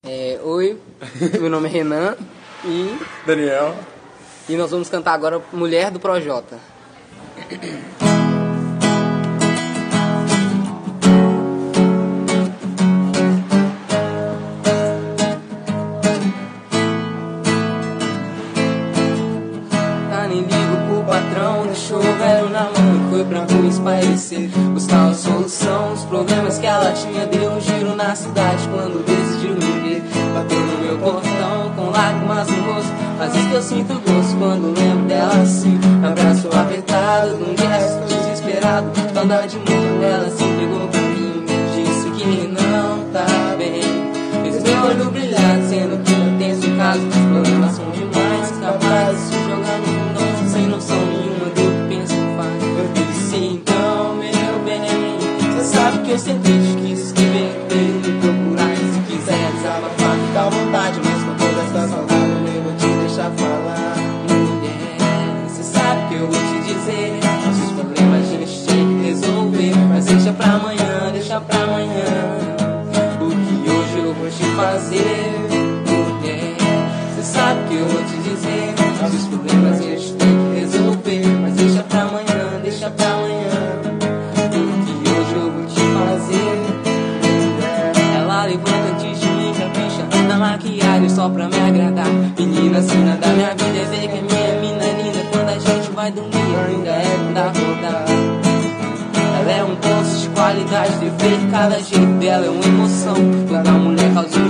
Oi, meu nome é Renan e Daniel. E nós vamos cantar agora Mulher do Projota. Nem ligo pro patrão, deixou o velho na mão e foi pra rua espairecer, buscar uma solução. Os problemas que ela tinha, deu um giro na cidade quando decidiu me ver. Bateu no meu portão com lágrimas no rosto, mas isso que eu sinto gosto quando lembro dela assim. Abraço apertado, num gesto desesperado, saudade de novo dela se entregou pra mim. Disse que não tá bem, fez meu olho brilhar, sendo que não tem esse caso. Os problemas são demais, capazes de se jogar no mundo sem noção nenhuma do que pensa e faz. Eu disse então, meu bem, você sabe que eu sempre te quis escrever, me procurar, e se quiser desabafar, fica à vontade, mas com toda essa saudade eu nem vou te deixar falar. Mulher, você sabe que eu vou te dizer, nossos problemas a gente tem que resolver, mas deixa pra amanhã, deixa pra amanhã, o que hoje eu vou te fazer. Mulher, você sabe que eu vou te dizer, nossos problemas a gente tem que resolver, mas deixa pra amanhã, deixa pra amanhã, o que hoje eu vou te fazer. Ela levanta antes de mim, capricha na maquiagem só pra me agradar. Menina, cena da minha vida é ver que a minha mina é linda. Quando a gente vai dormir, ainda é da rodar. Ela é um poço de qualidade, defeito, cada jeito dela é uma emoção. Toda mulher causa